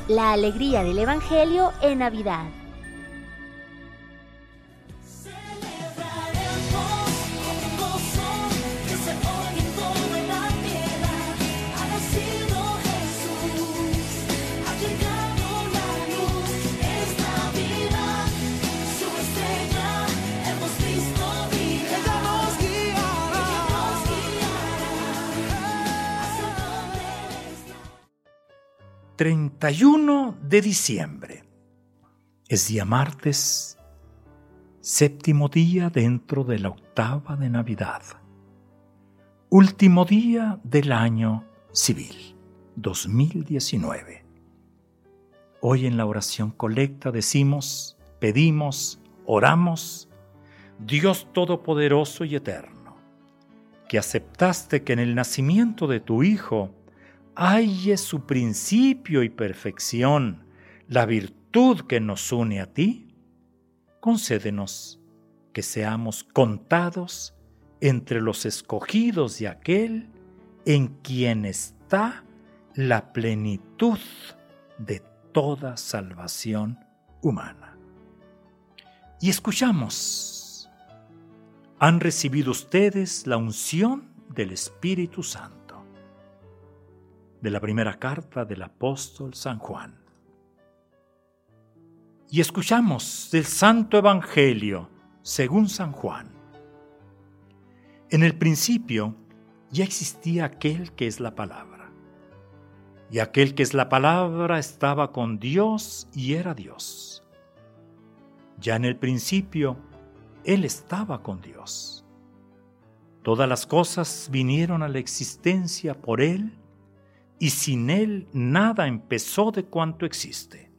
La alegría del Evangelio en Navidad. ...31 de diciembre... es día martes... ...séptimo día dentro de la octava de Navidad... ...último día del año civil... ...2019... Hoy en la oración colecta decimos... ...pedimos, oramos... ...Dios Todopoderoso y Eterno... ...que aceptaste que en el nacimiento de tu Hijo... halle su principio y perfección, la virtud que nos une a ti, concédenos que seamos contados entre los escogidos de aquel en quien está la plenitud de toda salvación humana. Y escuchamos, han recibido ustedes la unción del Espíritu Santo. De la primera carta del apóstol San Juan. Y escuchamos del Santo Evangelio según San Juan. En el principio ya existía aquel que es la palabra. Y aquel que es la palabra estaba con Dios y era Dios. Ya en el principio Él estaba con Dios. Todas las cosas vinieron a la existencia por Él, y sin Él nada empezó de cuanto existe.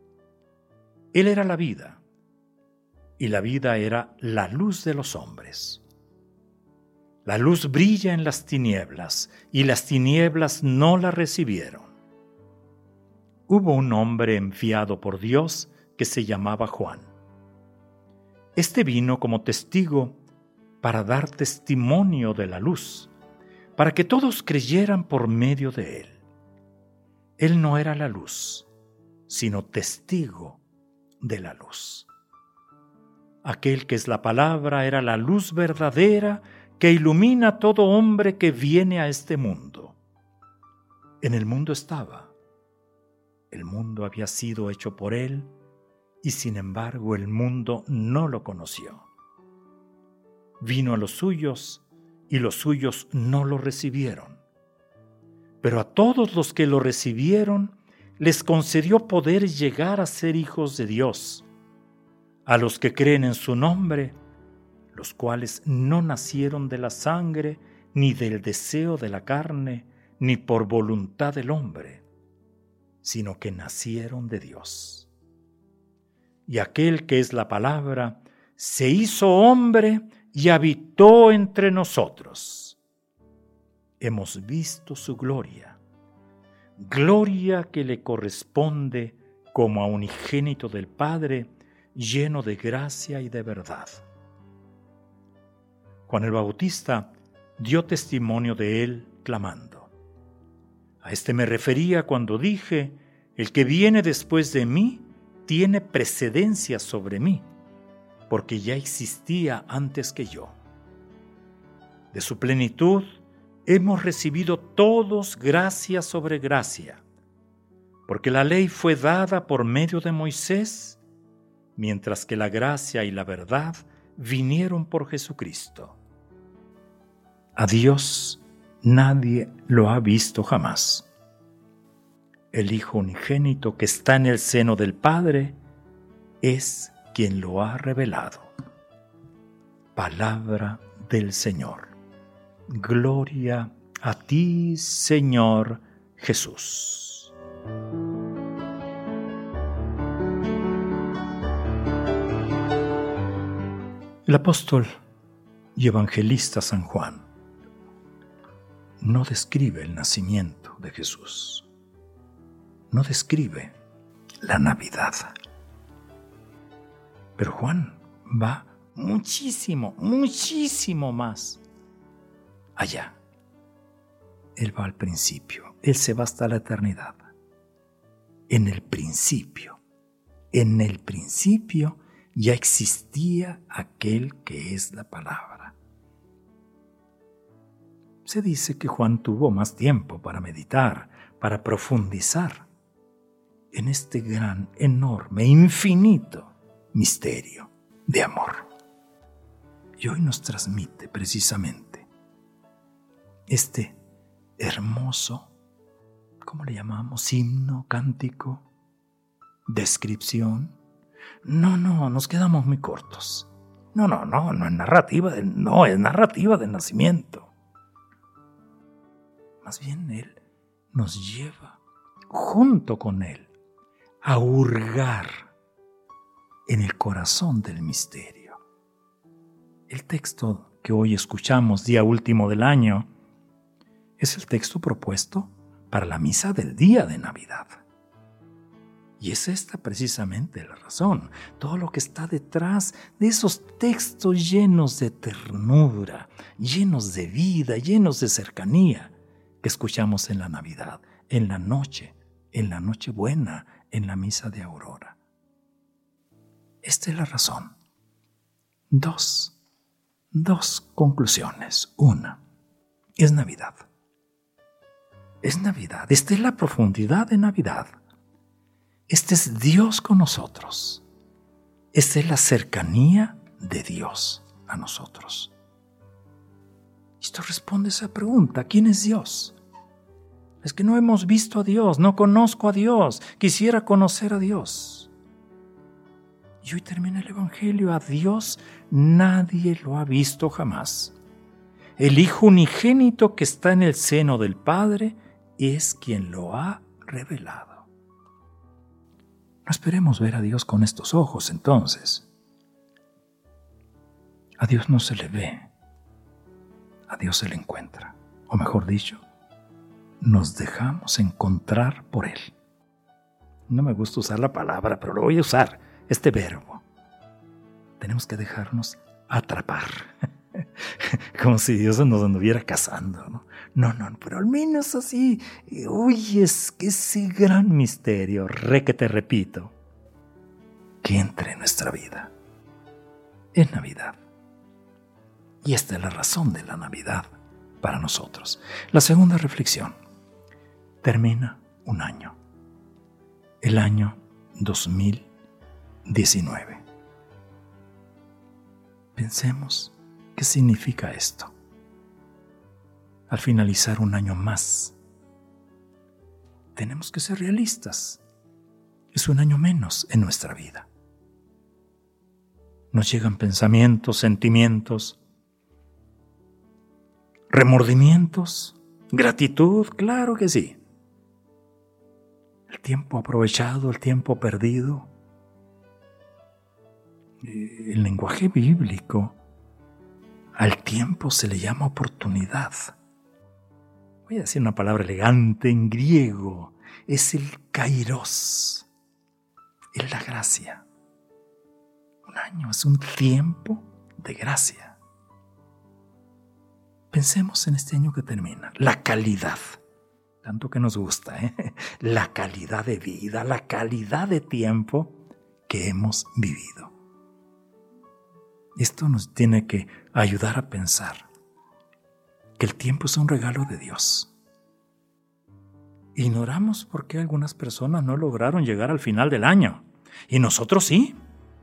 Él era la vida, y la vida era la luz de los hombres. La luz brilla en las tinieblas, y las tinieblas no la recibieron. Hubo un hombre enviado por Dios que se llamaba Juan. Este vino como testigo para dar testimonio de la luz, para que todos creyeran por medio de él. Él no era la luz, sino testigo de la luz. Aquel que es la palabra era la luz verdadera que ilumina a todo hombre que viene a este mundo. En el mundo estaba. El mundo había sido hecho por él, y sin embargo el mundo no lo conoció. Vino a los suyos, y los suyos no lo recibieron. Pero a todos los que lo recibieron, les concedió poder llegar a ser hijos de Dios, a los que creen en su nombre, los cuales no nacieron de la sangre, ni del deseo de la carne, ni por voluntad del hombre, sino que nacieron de Dios. Y aquel que es la palabra, se hizo hombre y habitó entre nosotros. Hemos visto su gloria, gloria que le corresponde como a unigénito del Padre, lleno de gracia y de verdad. Juan el Bautista dio testimonio de él clamando. A este me refería cuando dije, el que viene después de mí tiene precedencia sobre mí, porque ya existía antes que yo. De su plenitud hemos recibido todos gracia sobre gracia, porque la ley fue dada por medio de Moisés, mientras que la gracia y la verdad vinieron por Jesucristo. A Dios nadie lo ha visto jamás. El Hijo unigénito que está en el seno del Padre es quien lo ha revelado. Palabra del Señor. Gloria a ti, Señor Jesús. El apóstol y evangelista San Juan no describe el nacimiento de Jesús, no describe la Navidad. Pero Juan va muchísimo más allá. Él va al principio, Él se va hasta la eternidad. en el principio. En el principio ya existía aquel que es la palabra. Se dice que Juan tuvo más tiempo para meditar, para profundizar en este gran, enorme, infinito misterio de amor. Y hoy nos transmite precisamente este hermoso, ¿cómo le llamamos? Himno, cántico, descripción. No, nos quedamos muy cortos. No es narrativa, es narrativa del nacimiento. Más bien Él nos lleva junto con Él a hurgar en el corazón del misterio. El texto que hoy escuchamos, día último del año, es el texto propuesto para la misa del día de Navidad. Y es esta precisamente la razón, todo lo que está detrás de esos textos llenos de ternura, llenos de vida, llenos de cercanía, que escuchamos en la Navidad, en la Nochebuena, en la misa de Aurora. Esta es la razón. Dos conclusiones. Una, es Navidad. Es Navidad. Esta es la profundidad de Navidad. Este es Dios con nosotros. Esta es la cercanía de Dios a nosotros. Esto responde a esa pregunta: ¿quién es Dios? Es que no hemos visto a Dios, no conozco a Dios, quisiera conocer a Dios. Y hoy termina el Evangelio: a Dios nadie lo ha visto jamás. El Hijo unigénito que está en el seno del Padre es quien lo ha revelado. No esperemos ver a Dios con estos ojos, entonces. A Dios no se le ve, a Dios se le encuentra. O mejor dicho, nos dejamos encontrar por Él. No me gusta usar la palabra, pero lo voy a usar, este verbo. Tenemos que dejarnos atrapar. Como si Dios nos anduviera cazando, ¿no? No, pero al menos así. Uy, es que ese gran misterio, que te repito, que entre en nuestra vida. Es Navidad. Y esta es la razón de la Navidad para nosotros. La segunda reflexión. Termina un año. El año 2019. Pensemos, ¿qué significa esto? Al finalizar un año más, tenemos que ser realistas. Es un año menos en nuestra vida. Nos llegan pensamientos, sentimientos, remordimientos, gratitud, claro que sí. El tiempo aprovechado, el tiempo perdido. El lenguaje bíblico, al tiempo se le llama oportunidad. Voy a decir una palabra elegante en griego. Es el kairos. Es la gracia. Un año es un tiempo de gracia. Pensemos en este año que termina. La calidad. Tanto que nos gusta, la calidad de vida, la calidad de tiempo que hemos vivido. Esto nos tiene que ayudar a pensar que el tiempo es un regalo de Dios. Ignoramos por qué algunas personas no lograron llegar al final del año y nosotros sí.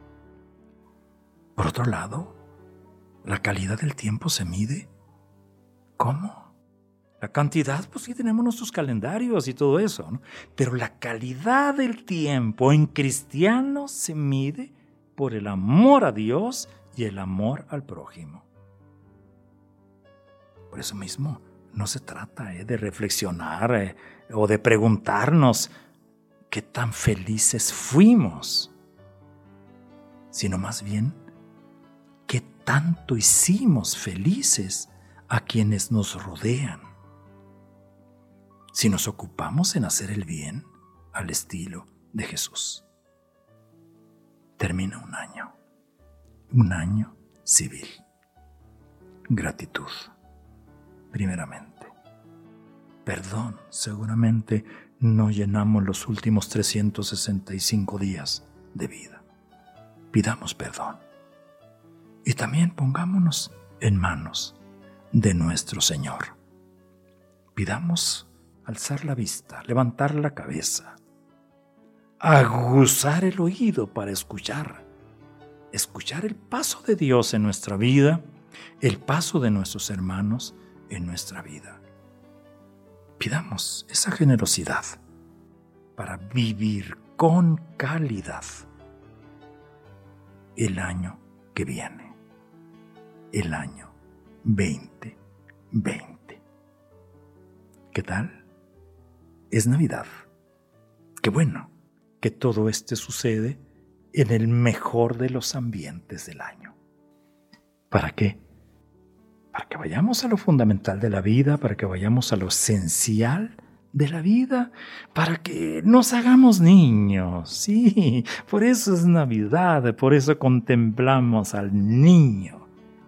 Por otro lado, la calidad del tiempo se mide. ¿Cómo? La cantidad, pues sí tenemos nuestros calendarios y todo eso, ¿no? Pero la calidad del tiempo en cristianos se mide por el amor a Dios y el amor al prójimo. Por eso mismo no se trata de reflexionar o de preguntarnos qué tan felices fuimos, sino más bien qué tanto hicimos felices a quienes nos rodean. Si nos ocupamos en hacer el bien al estilo de Jesús. Termina un año civil. Gratitud, primeramente. Perdón, seguramente no llenamos los últimos 365 días de vida. Pidamos perdón. Y también pongámonos en manos de nuestro Señor. Pidamos alzar la vista, levantar la cabeza, aguzar el oído para escuchar el paso de Dios en nuestra vida, el paso de nuestros hermanos en nuestra vida. Pidamos esa generosidad para vivir con calidad el año que viene, el año 2020. ¿Qué tal? Es Navidad. Qué bueno que todo sucede en el mejor de los ambientes del año. ¿Para qué? Para que vayamos a lo fundamental de la vida, para que vayamos a lo esencial de la vida, para que nos hagamos niños. Sí, por eso es Navidad, por eso contemplamos al niño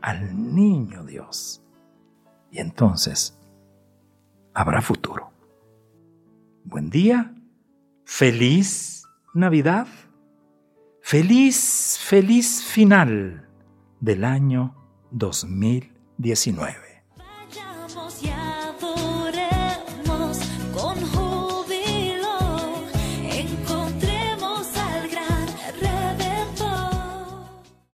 Dios. Y entonces habrá futuro. Buen día, feliz Navidad, feliz final del año 2019.